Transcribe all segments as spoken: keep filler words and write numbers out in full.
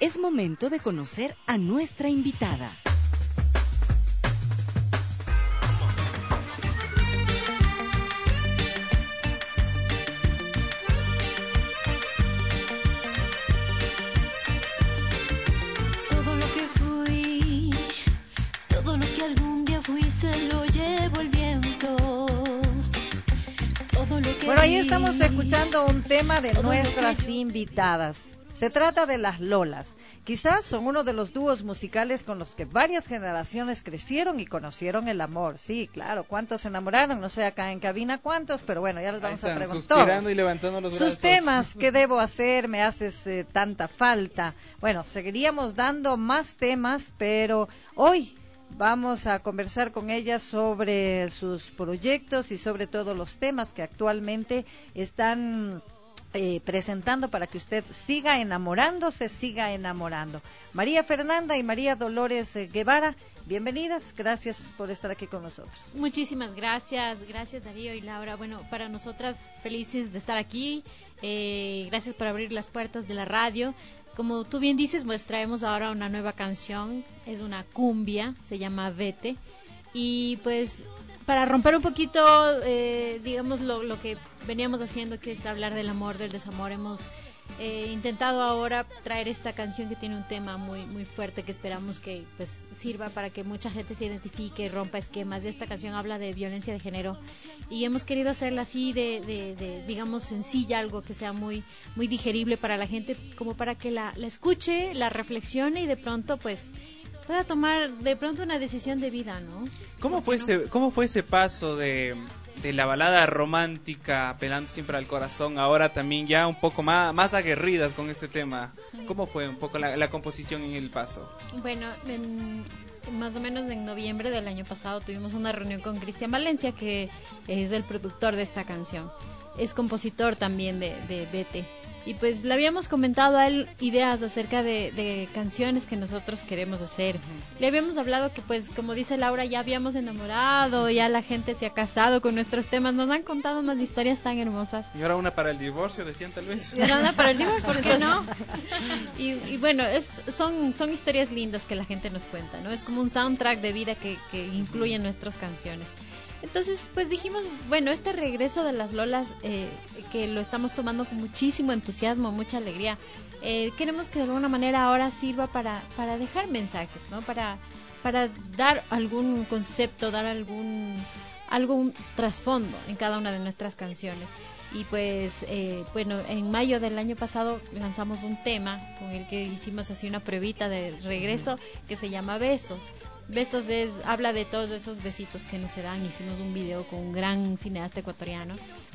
es momento de conocer a nuestra invitada. Todo lo que fui, todo lo que algún día fui, se lo llevo el viento. Todo lo que Bueno, ahí vi, estamos escuchando un tema de todo lo que nuestras yo- invitadas. Se trata de las Lolas. Quizás son uno de los dúos musicales con los que varias generaciones crecieron y conocieron el amor. Sí, claro, ¿cuántos se enamoraron? No sé acá en cabina cuántos, pero bueno, ya les vamos Ahí a están, preguntar. suspirando y levantando los Sus brazos. temas, ¿qué debo hacer? Me haces eh, tanta falta. Bueno, seguiríamos dando más temas, pero hoy vamos a conversar con ellas sobre sus proyectos y sobre todo los temas que actualmente están eh, presentando para que usted siga enamorándose, siga enamorando. María Fernanda y María Dolores eh, Guevara, bienvenidas, gracias por estar aquí con nosotros. Muchísimas gracias, gracias Darío y Laura. Bueno, para nosotras felices de estar aquí, eh, gracias por abrir las puertas de la radio. Como tú bien dices, pues traemos ahora una nueva canción, es una cumbia, se llama Vete, y pues para romper un poquito, eh, digamos, lo, lo que veníamos haciendo, que es hablar del amor, del desamor, hemos eh, intentado ahora traer esta canción que tiene un tema muy muy fuerte, que esperamos que pues sirva para que mucha gente se identifique, rompa esquemas. Esta canción habla de violencia de género y hemos querido hacerla así de, de, de digamos sencilla, algo que sea muy muy digerible para la gente, como para que la, la escuche, la reflexione y de pronto pues pueda tomar de pronto una decisión de vida, ¿no? ¿Cómo fue, no? ese, ¿Cómo fue ese paso de, de la balada romántica, apelando siempre al corazón, ahora también ya un poco más, más aguerridas con este tema? ¿Cómo fue un poco la, la composición en el paso? Bueno, en, más o menos en noviembre del año pasado tuvimos una reunión con Cristian Valencia, que es el productor de esta canción. Es compositor también de, de Vete. Y pues le habíamos comentado a él ideas acerca de, de canciones que nosotros queremos hacer. Le habíamos hablado que pues como dice Laura, ya habíamos enamorado, ya la gente se ha casado con nuestros temas, nos han contado unas historias tan hermosas. Y ahora una para el divorcio, decían tal vez. Y ahora una para el divorcio, ¿por qué no? Y, y bueno, es, son, son historias lindas que la gente nos cuenta, ¿no? Es como un soundtrack de vida que, que incluye en nuestras canciones. Entonces, pues dijimos, bueno, este regreso de las Lolas, eh, que lo estamos tomando con muchísimo entusiasmo, mucha alegría, eh, queremos que de alguna manera ahora sirva para, para dejar mensajes, ¿no? Para, para dar algún concepto, dar algún, algún trasfondo en cada una de nuestras canciones. Y pues, eh, bueno, en mayo del año pasado lanzamos un tema con el que hicimos así una pruebita de regreso que se llama Besos. Besos es, habla de todos esos besitos que nos se dan. Hicimos un video con un gran cineasta ecuatoriano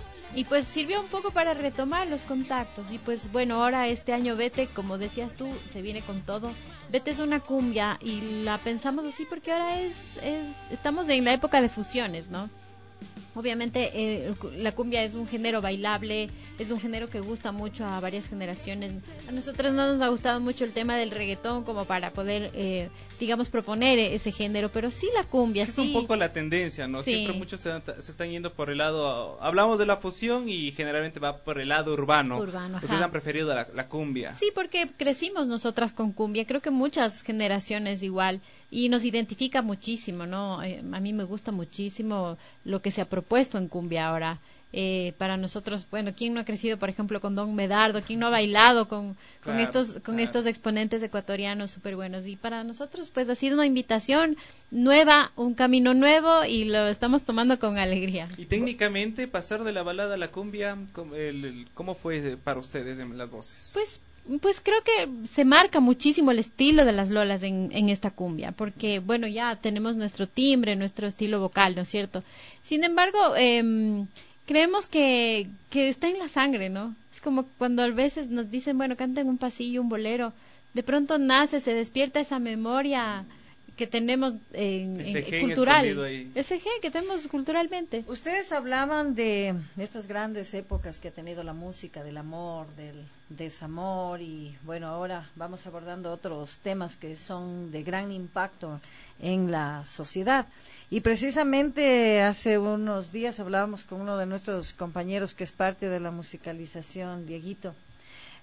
y pues sirvió un poco para retomar los contactos. Y pues bueno, ahora este año Vete, como decías tú, se viene con todo. Vete es una cumbia y la pensamos así porque ahora es, es estamos en la época de fusiones, ¿no? Obviamente eh, la cumbia es un género bailable, es un género que gusta mucho a varias generaciones. A nosotros no nos ha gustado mucho el tema del reggaetón como para poder, eh, digamos, proponer ese género, pero sí la cumbia. Es sí. un poco la tendencia, ¿no? Sí. Siempre muchos se, se están yendo por el lado, hablamos de la fusión y generalmente va por el lado urbano. Urbano, Ustedes ajá. han preferido la, la cumbia. Sí, porque crecimos nosotras con cumbia, creo que muchas generaciones igual, y nos identifica muchísimo, ¿no? Eh, a mí me gusta muchísimo lo que se ha propuesto en cumbia ahora. Eh, para nosotros, bueno, ¿quién no ha crecido, por ejemplo, con Don Medardo? ¿Quién no ha bailado con, con Claro, estos con claro. estos exponentes ecuatorianos súper buenos? Y para nosotros, pues, ha sido una invitación nueva, un camino nuevo, y lo estamos tomando con alegría. Y técnicamente, pasar de la balada a la cumbia, ¿cómo, el, el- ¿cómo fue para ustedes en las voces? Pues pues creo que se marca muchísimo el estilo de las Lolas en, en esta cumbia, porque bueno, ya tenemos nuestro timbre, nuestro estilo vocal, ¿no es cierto? Sin embargo, eh, creemos que, que está en la sangre, ¿no? Es como cuando a veces nos dicen, bueno, canten un pasillo, un bolero, de pronto nace, se despierta esa memoria que tenemos en, Ese en- gen cultural, escondido ahí. ese gen que tenemos culturalmente. Ustedes hablaban de estas grandes épocas que ha tenido la música, del amor, del desamor, y bueno, ahora vamos abordando otros temas que son de gran impacto en la sociedad. Y precisamente hace unos días hablábamos con uno de nuestros compañeros que es parte de la musicalización, Dieguito,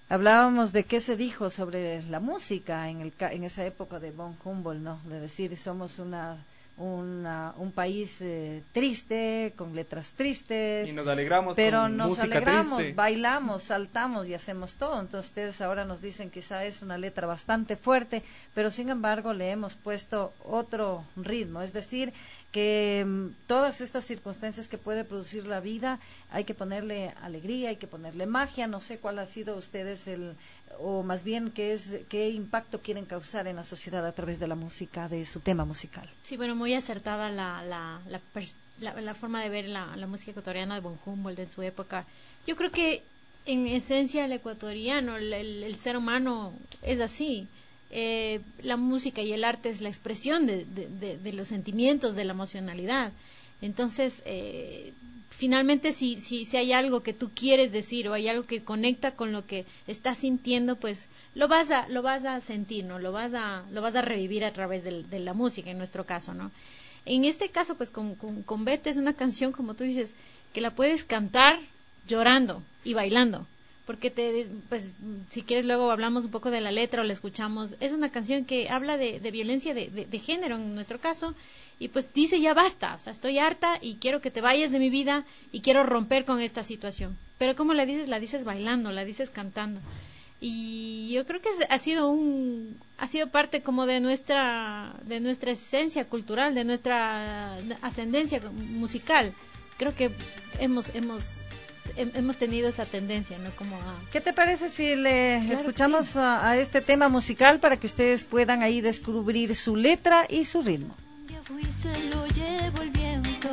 hablábamos de qué se dijo sobre la música en, el, en esa época de von Humboldt, ¿no? De decir, somos una... Una, un país eh, triste, con letras tristes, y nos alegramos pero con nos música alegramos, triste. bailamos, saltamos y hacemos todo. Entonces ustedes ahora nos dicen quizá es una letra bastante fuerte, pero sin embargo le hemos puesto otro ritmo, es decir, que mm, todas estas circunstancias que puede producir la vida hay que ponerle alegría, hay que ponerle magia. No sé cuál ha sido ustedes el, o más bien qué es, qué impacto quieren causar en la sociedad a través de la música, de su tema musical. Sí, bueno, muy acertada la, la, la, la, la forma de ver la, la música ecuatoriana de von Humboldt en su época. Yo creo que en esencia el ecuatoriano, el, el, el ser humano es así. Eh, la música y el arte es la expresión de, de, de, de los sentimientos, de la emocionalidad. Entonces, eh, finalmente, si, si, si hay algo que tú quieres decir o hay algo que conecta con lo que estás sintiendo, pues lo vas a, lo vas a sentir, ¿no? Lo vas a, lo vas a revivir a través de, de la música, en nuestro caso, ¿no? En este caso, pues con, con, con Vete es una canción, como tú dices, que la puedes cantar llorando y bailando. Porque te, pues, si quieres luego hablamos un poco de la letra o la escuchamos. Es una canción que habla de, de violencia de, de, de género en nuestro caso, y pues dice ya basta, o sea, estoy harta y quiero que te vayas de mi vida y quiero romper con esta situación. Pero ¿cómo la dices? La dices bailando, la dices cantando. Y yo creo que ha sido un ha sido parte como de nuestra de nuestra esencia cultural, de nuestra ascendencia musical. Creo que hemos hemos hemos tenido esa tendencia, ¿no? Como a... ¿Qué te parece si le Claro, escuchamos sí. a, a este tema musical para que ustedes puedan ahí descubrir su letra y su ritmo? Fui, se lo llevo el viento,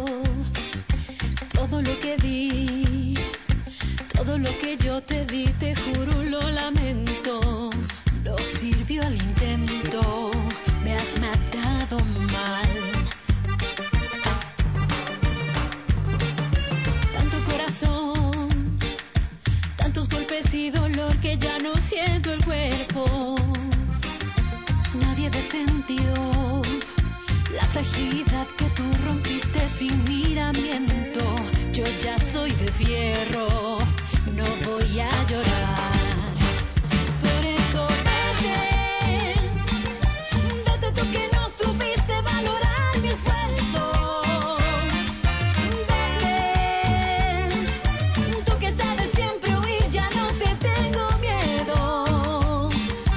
todo lo que di, todo lo que yo te di, te juro lo lamento, no sirvió el intento, me has matado mal. Tanto corazón, tantos golpes y dolor que ya no siento el cuerpo, nadie defendió la fragilidad que tú rompiste sin miramiento. Yo ya soy de fierro, no voy a llorar. Por eso vete, vete tú que no supiste valorar mi esfuerzo. Vete, tú que sabes siempre huir, ya no te tengo miedo.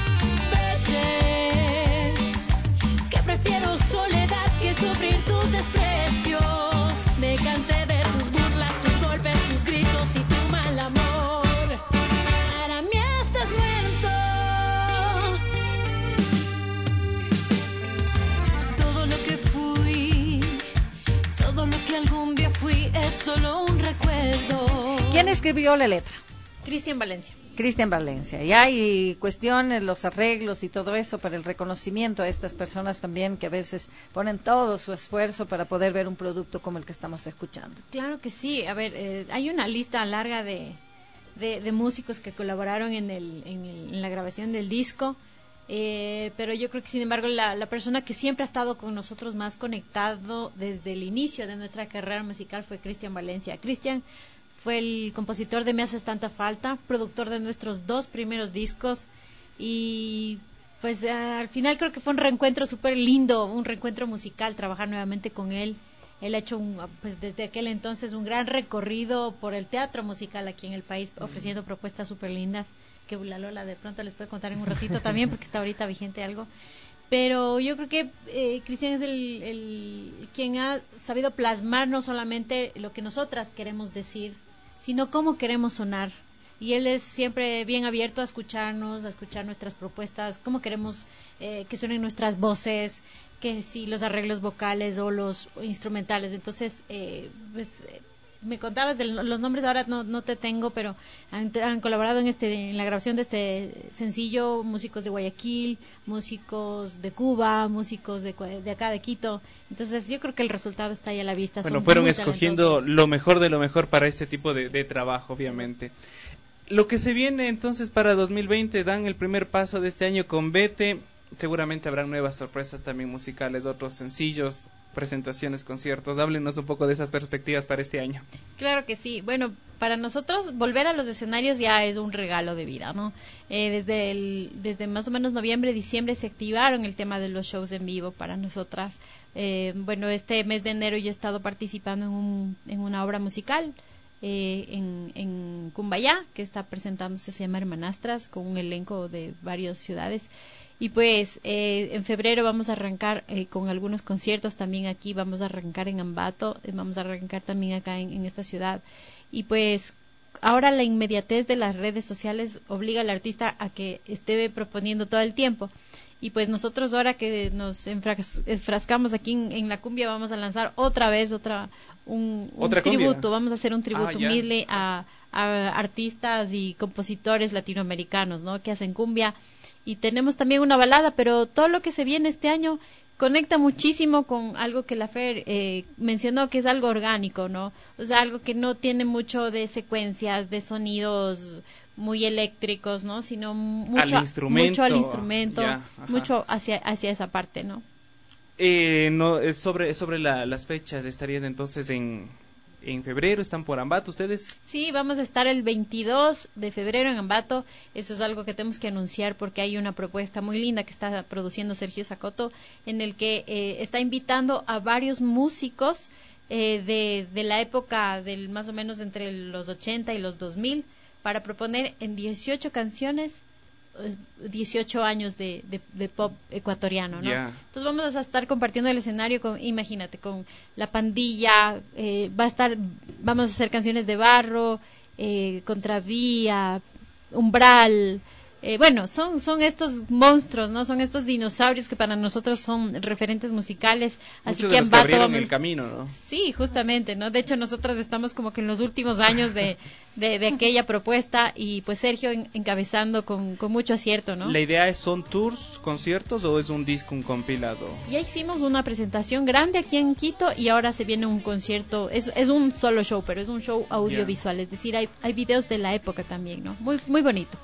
Vete, que prefiero soledad que sufrir tus desprecios. Me cansé de tus burlas, tus golpes, tus gritos y tu mal amor. Para mí estás muerto. Todo lo que fui, todo lo que algún día fui es solo un recuerdo. ¿Quién escribió la letra? Cristian Valencia. Cristian Valencia. Y hay cuestiones, los arreglos y todo eso para el reconocimiento a estas personas también que a veces ponen todo su esfuerzo para poder ver un producto como el que estamos escuchando. Claro que sí. A ver, eh, hay una lista larga de, de, de músicos que colaboraron en, el, en, el, en la grabación del disco, eh, pero yo creo que sin embargo la, la persona que siempre ha estado con nosotros más conectado desde el inicio de nuestra carrera musical fue Cristian Valencia. Cristian fue el compositor de Me Haces Tanta Falta, productor de nuestros dos primeros discos, y pues eh, al final creo que fue un reencuentro súper lindo, un reencuentro musical, trabajar nuevamente con él. Él ha hecho un, pues desde aquel entonces un gran recorrido por el teatro musical aquí en el país, ofreciendo propuestas súper lindas, que la Lola de pronto les puede contar en un ratito también, porque está ahorita vigente algo. Pero yo creo que eh, Cristian es el, el quien ha sabido plasmar no solamente lo que nosotras queremos decir, sino cómo queremos sonar. Y él es siempre bien abierto a escucharnos, a escuchar nuestras propuestas, cómo queremos eh, que suenen nuestras voces, que si los arreglos vocales o los instrumentales. Entonces, eh, pues, eh, me contabas de los nombres, ahora no, no te tengo, pero han, han colaborado en este en la grabación de este sencillo músicos de Guayaquil, músicos de Cuba, músicos de, de acá de Quito. Entonces yo creo que el resultado está ahí a la vista. Bueno, Son fueron muy escogiendo talentosos. lo mejor de lo mejor para este tipo de, de trabajo, obviamente. Sí. Lo que se viene entonces para dos mil veinte, dan el primer paso de este año con Vete. seguramente habrán nuevas sorpresas también musicales, otros sencillos, presentaciones, conciertos. Háblenos un poco de esas perspectivas para este año. Claro que sí. Bueno, para nosotros volver a los escenarios ya es un regalo de vida, ¿no? Eh, desde el, desde más o menos noviembre, diciembre se activaron el tema de los shows en vivo para nosotras. Eh, bueno, este mes de enero yo he estado participando en, un, en una obra musical eh, en, en Cumbayá, que está presentándose, se llama Hermanastras, con un elenco de varias ciudades. Y pues eh, en febrero vamos a arrancar eh, con algunos conciertos también aquí, vamos a arrancar en Ambato, eh, vamos a arrancar también acá en, en esta ciudad. Y pues ahora la inmediatez de las redes sociales obliga al artista a que esté proponiendo todo el tiempo. Y pues nosotros ahora que nos enfras- enfrascamos aquí en, en la cumbia vamos a lanzar otra vez otra un, un ¿Otra tributo, cumbia? vamos a hacer un tributo Ah, ya. humilde a, a artistas y compositores latinoamericanos, ¿no? Que hacen cumbia. Y tenemos también una balada, pero todo lo que se viene este año conecta muchísimo con algo que la Fer eh, mencionó, que es algo orgánico, ¿no? O sea, algo que no tiene mucho de secuencias, de sonidos muy eléctricos, ¿no? Sino mucho Al instrumento, mucho al instrumento, ya, ajá. mucho hacia hacia esa parte, ¿no? Eh, no, es sobre sobre la, las fechas, estarían entonces en, en febrero, están por Ambato ustedes. Sí, vamos a estar el veintidós de febrero en Ambato. Eso es algo que tenemos que anunciar porque hay una propuesta muy linda que está produciendo Sergio Zacoto, en el que eh, está invitando a varios músicos eh, de, de la época del más o menos entre los ochenta y los dos mil para proponer en dieciocho canciones eh, dieciocho años de, de, de pop ecuatoriano, ¿no? Ya. Entonces vamos a estar compartiendo el escenario con, imagínate, con La Pandilla, eh, va a estar, vamos a hacer canciones de Barro, eh, Contravía, Umbral, eh, bueno, son son estos monstruos, ¿no? Son estos dinosaurios que para nosotros son referentes musicales, así Muchos que de los que Ambato abrieron vamos- el camino, ¿no? Sí, justamente, ¿no? De hecho, nosotras estamos como que en los últimos años de, de, de aquella propuesta y pues Sergio en- encabezando con, con mucho acierto, ¿no? La idea es, ¿son tours, conciertos o es un disco, un compilado? Ya hicimos una presentación grande aquí en Quito y ahora se viene un concierto, es, es un solo show, pero es un show audiovisual, es decir, hay, hay videos de la época también, ¿no? Muy, muy bonito.